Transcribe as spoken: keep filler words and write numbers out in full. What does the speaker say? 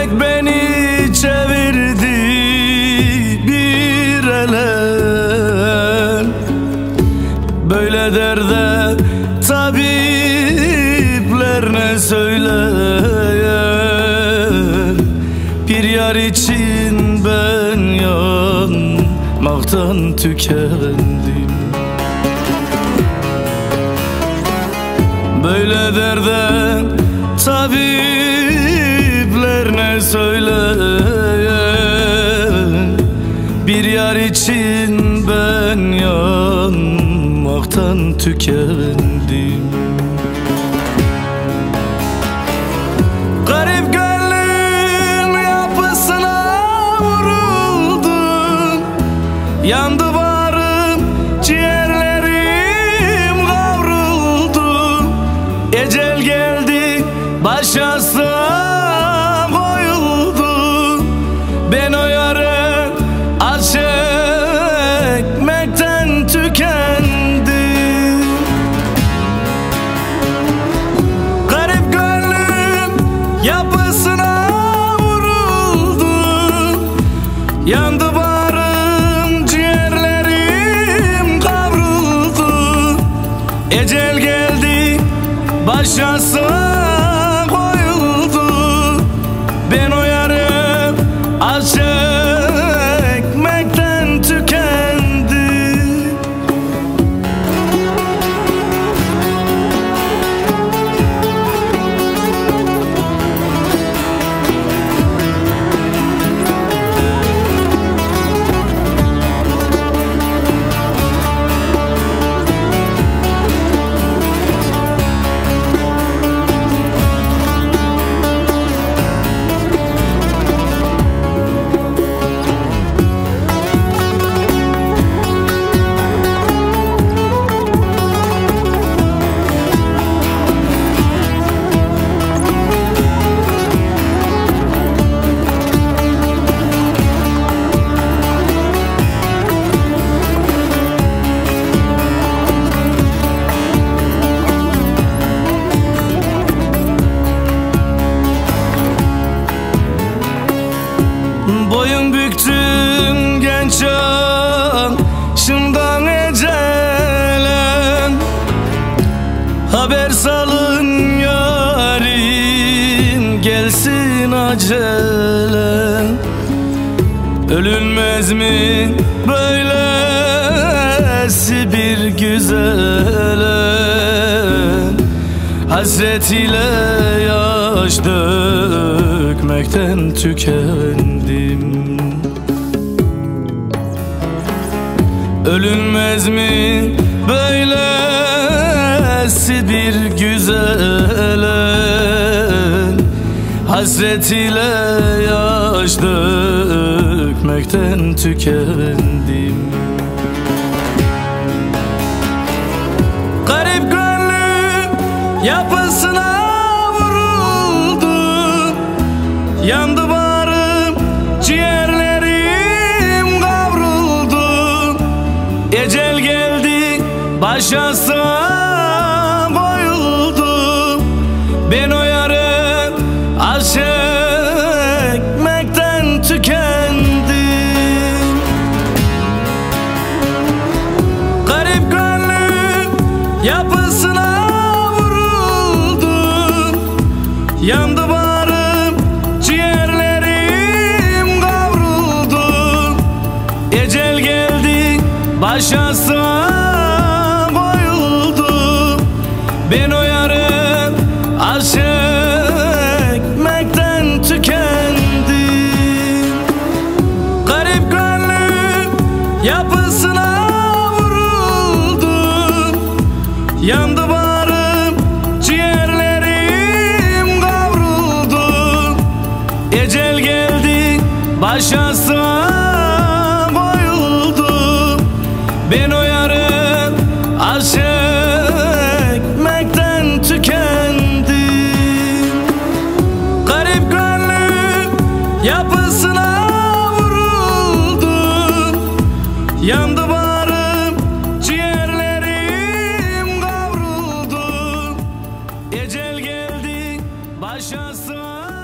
Felek beni çevirdi bir ele. Böyle derde tabipler ne söyler? Bir yar için ben yanmaktan tükendim. Böyle derde tabipler ne söyler? Bir yar için ben yanmaktan tükendim. Garip gönlüm yapısına vuruldum. Yandı bağrım, ciğerlerim kavruldu. Ecel geldi, başasına koyuldu. Ben o yara az çekmekten tükendim. Garip gönlüm yapısına vuruldu. Yandı bağrım, ciğerlerim kavruldu. Ecel geldi, başasına koyuldu. Ben o yarı az çekmekten tükendim. Boyun büktüm genç yaşımdan ecelen. Haber salın yarim, gelsin acelen. Ölünmez mi böylesi bir güzele? Hasret ile yaş dökmekten tükendim. Ölünmez mi böylesi bir güzele? Hasret ile yaş dökmekten tükendim. Garip gönlüm yapısına vuruldu. Yandı bağrım, ciğerlerim kavruldu. Ecel geldi, başasına koyuldu. Ben o yarı az çekmekten tükendim. Garip gönlüm yapısına vuruldu. Yandı bağrım, ciğerlerim kavruldu. Ecel geldi, başasına koyuldu. Ben o yarı az çekmekten tükendim. Garip gönlüm yapısına vuruldu. Yandı bağrım, ciğerlerim kavruldu. Ecel geldi, başasına koyuldu. Ben o yarı az çekmekten tükendim. Garip gönlüm yapısına vuruldu. Yandı bağrım, ciğerlerim kavruldu. Ecel geldi, başasına